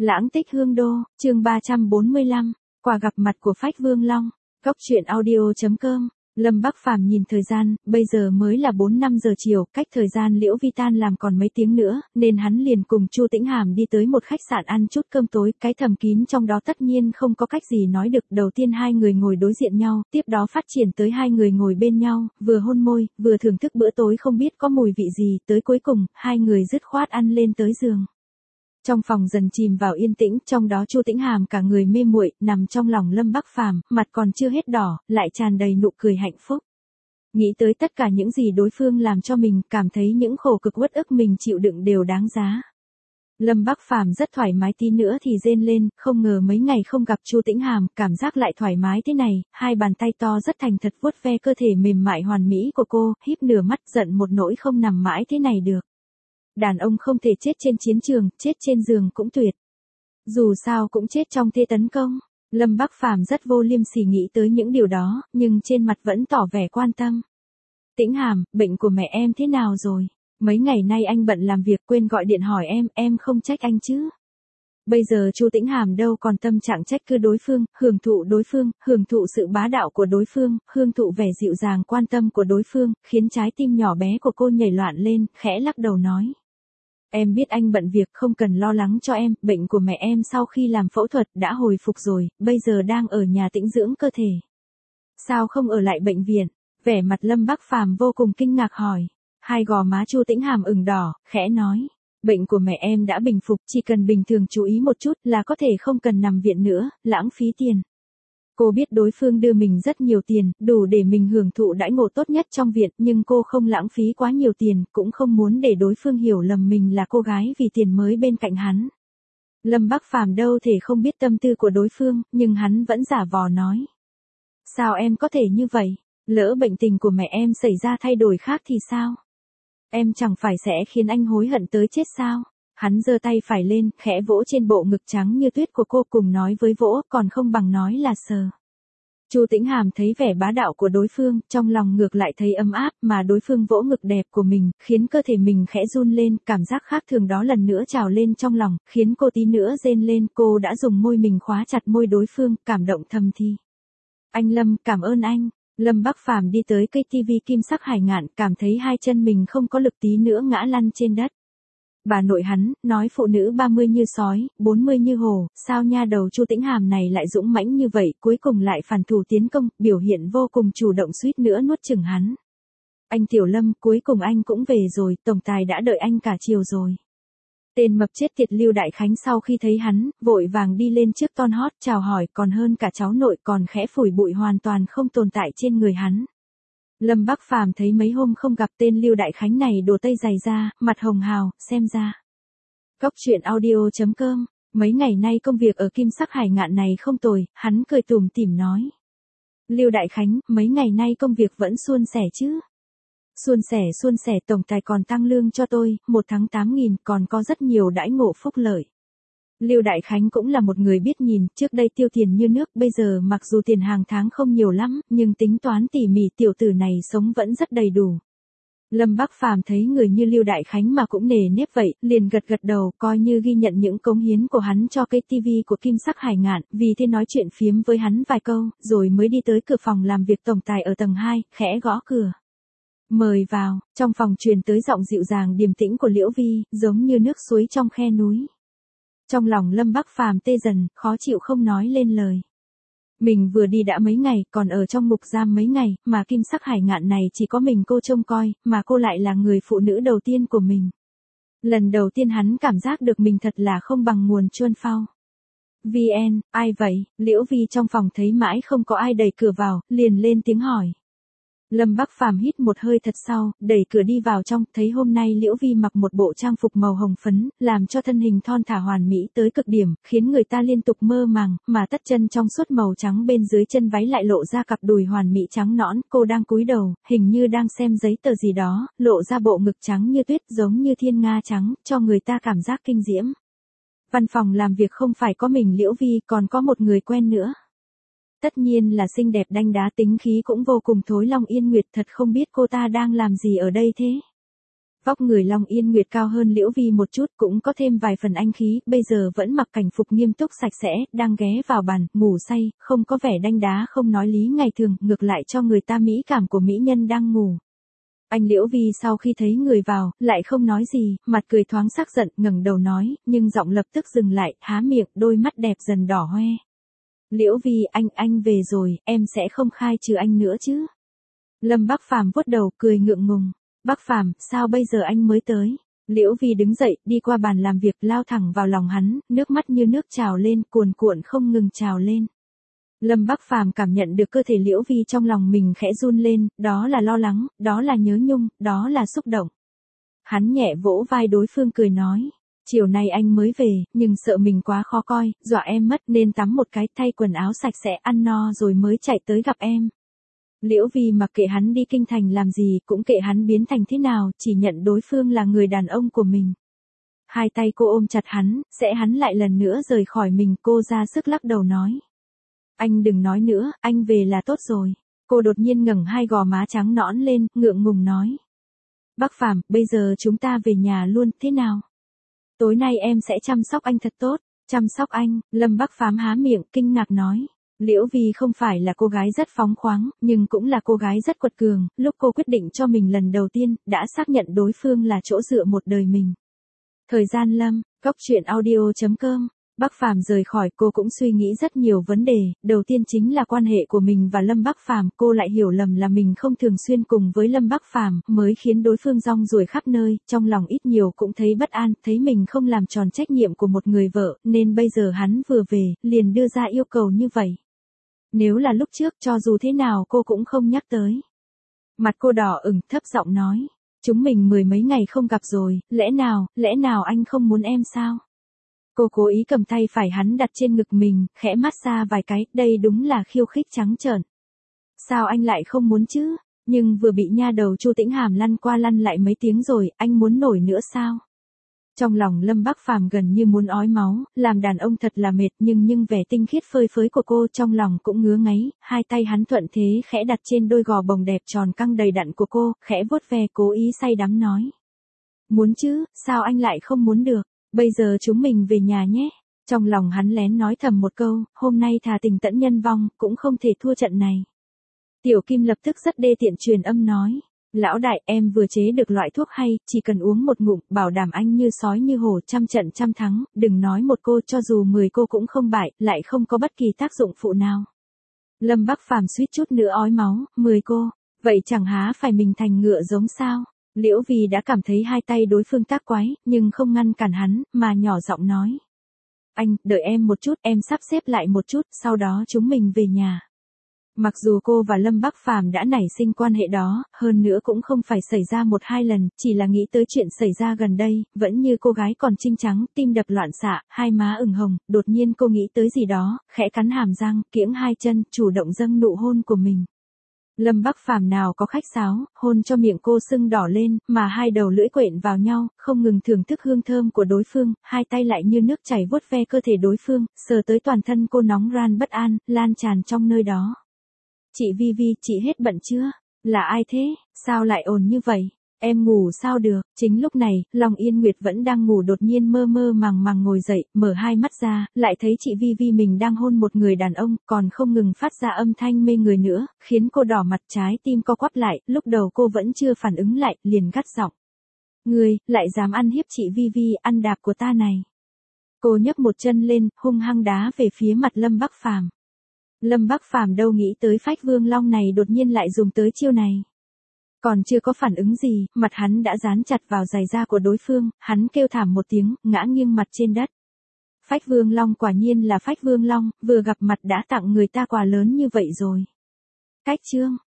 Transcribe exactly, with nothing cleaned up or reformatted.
Lãng tích hương đô, chương ba trăm bốn mươi lăm, quà gặp mặt của Phách Vương Long, Cốc truyện audio chấm com. Lâm Bắc Phàm nhìn thời gian, bây giờ mới là bốn năm giờ chiều, cách thời gian Liễu Vi tan làm còn mấy tiếng nữa, nên hắn liền cùng Chu Tĩnh Hàm đi tới một khách sạn ăn chút cơm tối, cái thầm kín trong đó tất nhiên không có cách gì nói được. Đầu tiên hai người ngồi đối diện nhau, tiếp đó phát triển tới hai người ngồi bên nhau, vừa hôn môi, vừa thưởng thức bữa tối không biết có mùi vị gì, tới cuối cùng, hai người dứt khoát ăn lên tới giường. Trong phòng dần chìm vào yên tĩnh, trong đó Chu Tĩnh Hàm cả người mê muội, nằm trong lòng Lâm Bắc Phàm, mặt còn chưa hết đỏ, lại tràn đầy nụ cười hạnh phúc. Nghĩ tới tất cả những gì đối phương làm cho mình, cảm thấy những khổ cực uất ức mình chịu đựng đều đáng giá. Lâm Bắc Phàm rất thoải mái, tí nữa thì rên lên, không ngờ mấy ngày không gặp Chu Tĩnh Hàm, cảm giác lại thoải mái thế này, hai bàn tay to rất thành thật vuốt ve cơ thể mềm mại hoàn mỹ của cô, híp nửa mắt giận một nỗi không nằm mãi thế này được. Đàn ông không thể chết trên chiến trường, chết trên giường cũng tuyệt. Dù sao cũng chết trong thế tấn công. Lâm Bắc Phàm rất vô liêm sỉ nghĩ tới những điều đó, nhưng trên mặt vẫn tỏ vẻ quan tâm. Tĩnh Hàm, bệnh của mẹ em thế nào rồi? Mấy ngày nay anh bận làm việc quên gọi điện hỏi em, em không trách anh chứ? Bây giờ Chu Tĩnh Hàm đâu còn tâm trạng trách cứ đối phương, hưởng thụ đối phương, hưởng thụ sự bá đạo của đối phương, hưởng thụ vẻ dịu dàng quan tâm của đối phương, khiến trái tim nhỏ bé của cô nhảy loạn lên, khẽ lắc đầu nói. Em biết anh bận việc, không cần lo lắng cho em, bệnh của mẹ em sau khi làm phẫu thuật đã hồi phục rồi, bây giờ đang ở nhà tĩnh dưỡng cơ thể. Sao không ở lại bệnh viện? Vẻ mặt Lâm Bắc Phàm vô cùng kinh ngạc hỏi. Hai gò má Chu Tĩnh Hàm ửng đỏ, khẽ nói. Bệnh của mẹ em đã bình phục, chỉ cần bình thường chú ý một chút là có thể không cần nằm viện nữa, lãng phí tiền. Cô biết đối phương đưa mình rất nhiều tiền, đủ để mình hưởng thụ đãi ngộ tốt nhất trong viện, nhưng cô không lãng phí quá nhiều tiền, cũng không muốn để đối phương hiểu lầm mình là cô gái vì tiền mới bên cạnh hắn. Lâm Bắc Phàm đâu thể không biết tâm tư của đối phương, nhưng hắn vẫn giả vờ nói. Sao em có thể như vậy? Lỡ bệnh tình của mẹ em xảy ra thay đổi khác thì sao? Em chẳng phải sẽ khiến anh hối hận tới chết sao? Hắn giơ tay phải lên, khẽ vỗ trên bộ ngực trắng như tuyết của cô, cùng nói với vỗ, còn không bằng nói là sờ. Chu Tĩnh Hàm thấy vẻ bá đạo của đối phương, trong lòng ngược lại thấy ấm áp, mà đối phương vỗ ngực đẹp của mình, khiến cơ thể mình khẽ run lên, cảm giác khác thường đó lần nữa trào lên trong lòng, khiến cô tí nữa rên lên, cô đã dùng môi mình khóa chặt môi đối phương, cảm động thầm thì. Anh Lâm, cảm ơn anh. Lâm Bắc Phàm đi tới cây tivi kim sắc hải ngạn, cảm thấy hai chân mình không có lực, tí nữa ngã lăn trên đất. Bà nội hắn, nói phụ nữ ba mươi như sói, bốn mươi như hổ, sao nha đầu Chu Tĩnh Hàm này lại dũng mãnh như vậy, cuối cùng lại phản thủ tiến công, biểu hiện vô cùng chủ động, suýt nữa nuốt chửng hắn. Anh Tiểu Lâm, cuối cùng anh cũng về rồi, tổng tài đã đợi anh cả chiều rồi. Tên mập chết tiệt Lưu Đại Khánh sau khi thấy hắn, vội vàng đi lên trước ton hót chào hỏi, còn hơn cả cháu nội, còn khẽ phủi bụi hoàn toàn không tồn tại trên người hắn. Lâm Bắc Phàm thấy mấy hôm không gặp tên Lưu Đại Khánh này đồ tây dày ra, mặt hồng hào, xem ra. Cốc truyện audio chấm com, mấy ngày nay công việc ở kim sắc hải ngạn này không tồi, hắn cười tủm tỉm nói. Lưu Đại Khánh, mấy ngày nay công việc vẫn suôn sẻ chứ? Suôn sẻ suôn sẻ, tổng tài còn tăng lương cho tôi, một tháng tám nghìn, còn có rất nhiều đãi ngộ phúc lợi. Lưu Đại Khánh cũng là một người biết nhìn, trước đây tiêu tiền như nước, bây giờ mặc dù tiền hàng tháng không nhiều lắm, nhưng tính toán tỉ mỉ, tiểu tử này sống vẫn rất đầy đủ. Lâm Bắc Phàm thấy người như Lưu Đại Khánh mà cũng nề nếp vậy, liền gật gật đầu, coi như ghi nhận những cống hiến của hắn cho cái tivi của kim sắc hải ngạn, vì thế nói chuyện phiếm với hắn vài câu, rồi mới đi tới cửa phòng làm việc tổng tài ở tầng hai, khẽ gõ cửa. Mời vào, trong phòng truyền tới giọng dịu dàng điềm tĩnh của Liễu Vi, giống như nước suối trong khe núi. Trong lòng Lâm Bắc Phàm tê dần, khó chịu không nói lên lời. Mình vừa đi đã mấy ngày, còn ở trong ngục giam mấy ngày, mà kim sắc hải ngạn này chỉ có mình cô trông coi, mà cô lại là người phụ nữ đầu tiên của mình. Lần đầu tiên hắn cảm giác được mình thật là không bằng nguồn chuôn phao. vê en, ai vậy? Liễu Vi trong phòng thấy mãi không có ai đẩy cửa vào, liền lên tiếng hỏi. Lâm Bắc Phàm hít một hơi thật sâu, đẩy cửa đi vào trong, thấy hôm nay Liễu Vi mặc một bộ trang phục màu hồng phấn, làm cho thân hình thon thả hoàn mỹ tới cực điểm, khiến người ta liên tục mơ màng, mà tất chân trong suốt màu trắng bên dưới chân váy lại lộ ra cặp đùi hoàn mỹ trắng nõn, cô đang cúi đầu, hình như đang xem giấy tờ gì đó, lộ ra bộ ngực trắng như tuyết giống như thiên nga trắng, cho người ta cảm giác kinh diễm. Văn phòng làm việc không phải có mình Liễu Vi, còn có một người quen nữa. Tất nhiên là xinh đẹp đanh đá, tính khí cũng vô cùng thối long yên nguyệt, thật không biết cô ta đang làm gì ở đây thế. Vóc người Long Yên Nguyệt cao hơn Liễu Vi một chút, cũng có thêm vài phần anh khí, bây giờ vẫn mặc cảnh phục nghiêm túc sạch sẽ, đang ghé vào bàn, ngủ say, không có vẻ đanh đá không nói lý ngày thường, ngược lại cho người ta mỹ cảm của mỹ nhân đang ngủ. Anh Liễu Vi sau khi thấy người vào, lại không nói gì, mặt cười thoáng sắc giận, ngẩng đầu nói, nhưng giọng lập tức dừng lại, há miệng, đôi mắt đẹp dần đỏ hoe. Liễu Vi, anh, anh về rồi, em sẽ không khai trừ anh nữa chứ. Lâm Bắc Phàm vuốt đầu, cười ngượng ngùng. Bắc Phàm, sao bây giờ anh mới tới? Liễu Vi đứng dậy, đi qua bàn làm việc, lao thẳng vào lòng hắn, nước mắt như nước trào lên, cuồn cuộn không ngừng trào lên. Lâm Bắc Phàm cảm nhận được cơ thể Liễu Vi trong lòng mình khẽ run lên, đó là lo lắng, đó là nhớ nhung, đó là xúc động. Hắn nhẹ vỗ vai đối phương cười nói, chiều nay anh mới về, nhưng sợ mình quá khó coi, dọa em mất nên tắm một cái, thay quần áo sạch sẽ, ăn no rồi mới chạy tới gặp em. Liễu Vi mặc kệ hắn đi kinh thành làm gì, cũng kệ hắn biến thành thế nào, chỉ nhận đối phương là người đàn ông của mình. Hai tay cô ôm chặt hắn, sẽ hắn lại lần nữa rời khỏi mình, cô ra sức lắc đầu nói. Anh đừng nói nữa, anh về là tốt rồi. Cô đột nhiên ngẩng hai gò má trắng nõn lên, ngượng ngùng nói. Bắc Phàm, bây giờ chúng ta về nhà luôn, thế nào? Tối nay em sẽ chăm sóc anh thật tốt. Chăm sóc anh, Lâm Bắc Phàm há miệng, kinh ngạc nói. Liễu Vi không phải là cô gái rất phóng khoáng, nhưng cũng là cô gái rất quật cường, lúc cô quyết định cho mình lần đầu tiên, đã xác nhận đối phương là chỗ dựa một đời mình. Thời gian Lâm, góc truyện audio chấm com. Bắc Phàm rời khỏi, cô cũng suy nghĩ rất nhiều vấn đề, đầu tiên chính là quan hệ của mình và Lâm Bắc Phàm, cô lại hiểu lầm là mình không thường xuyên cùng với Lâm Bắc Phàm, mới khiến đối phương rong ruổi khắp nơi, trong lòng ít nhiều cũng thấy bất an, thấy mình không làm tròn trách nhiệm của một người vợ, nên bây giờ hắn vừa về, liền đưa ra yêu cầu như vậy. Nếu là lúc trước, cho dù thế nào cô cũng không nhắc tới. Mặt cô đỏ ửng, thấp giọng nói, chúng mình mười mấy ngày không gặp rồi, lẽ nào, lẽ nào anh không muốn em sao? Cô cố ý cầm tay phải hắn đặt trên ngực mình, khẽ massage vài cái, đây đúng là khiêu khích trắng trợn. Sao anh lại không muốn chứ? Nhưng vừa bị nha đầu Chu Tĩnh Hàm lăn qua lăn lại mấy tiếng rồi, anh muốn nổi nữa sao? Trong lòng Lâm Bắc Phàm gần như muốn ói máu, làm đàn ông thật là mệt, nhưng nhưng vẻ tinh khiết phơi phới của cô trong lòng cũng ngứa ngáy, hai tay hắn thuận thế khẽ đặt trên đôi gò bồng đẹp tròn căng đầy đặn của cô, khẽ vuốt ve cố ý say đắm nói. Muốn chứ, sao anh lại không muốn được? Bây giờ chúng mình về nhà nhé. Trong lòng hắn lén nói thầm một câu, hôm nay thà tình tẫn nhân vong, cũng không thể thua trận này. Tiểu Kim lập tức rất đê tiện truyền âm nói. Lão đại, em vừa chế được loại thuốc hay, chỉ cần uống một ngụm, bảo đảm anh như sói như hổ, trăm trận trăm thắng, đừng nói một cô, cho dù mười cô cũng không bại, lại không có bất kỳ tác dụng phụ nào. Lâm Bắc Phàm suýt chút nữa ói máu, mười cô, vậy chẳng há phải mình thành ngựa giống sao? Liễu Vi đã cảm thấy hai tay đối phương tác quái, nhưng không ngăn cản hắn, mà nhỏ giọng nói. Anh, đợi em một chút, em sắp xếp lại một chút, sau đó chúng mình về nhà. Mặc dù cô và Lâm Bắc Phàm đã nảy sinh quan hệ đó, hơn nữa cũng không phải xảy ra một hai lần, chỉ là nghĩ tới chuyện xảy ra gần đây, vẫn như cô gái còn trinh trắng, tim đập loạn xạ, hai má ửng hồng, đột nhiên cô nghĩ tới gì đó, khẽ cắn hàm răng, kiễng hai chân, chủ động dâng nụ hôn của mình. Lâm Bắc Phàm nào có khách sáo, hôn cho miệng cô sưng đỏ lên, mà hai đầu lưỡi quện vào nhau, không ngừng thưởng thức hương thơm của đối phương, hai tay lại như nước chảy vuốt ve cơ thể đối phương, sờ tới toàn thân cô nóng ran bất an, lan tràn trong nơi đó. Chị Vi Vi, chị hết bận chưa? Là ai thế? Sao lại ồn như vậy? Em ngủ sao được? Chính lúc này, Long Yên Nguyệt vẫn đang ngủ đột nhiên mơ mơ màng màng ngồi dậy, mở hai mắt ra, lại thấy chị Vi Vi mình đang hôn một người đàn ông, còn không ngừng phát ra âm thanh mê người nữa, khiến cô đỏ mặt trái tim co quắp lại, lúc đầu cô vẫn chưa phản ứng lại, liền gắt giọng. Ngươi, lại dám ăn hiếp chị Vi Vi, ăn đạp của ta này. Cô nhấc một chân lên, hung hăng đá về phía mặt Lâm Bắc Phàm. Lâm Bắc Phàm đâu nghĩ tới Phách Vương Long này đột nhiên lại dùng tới chiêu này. Còn chưa có phản ứng gì, mặt hắn đã dán chặt vào giày da của đối phương, hắn kêu thảm một tiếng, ngã nghiêng mặt trên đất. Phách Vương Long quả nhiên là Phách Vương Long, vừa gặp mặt đã tặng người ta quà lớn như vậy rồi. Cách chương.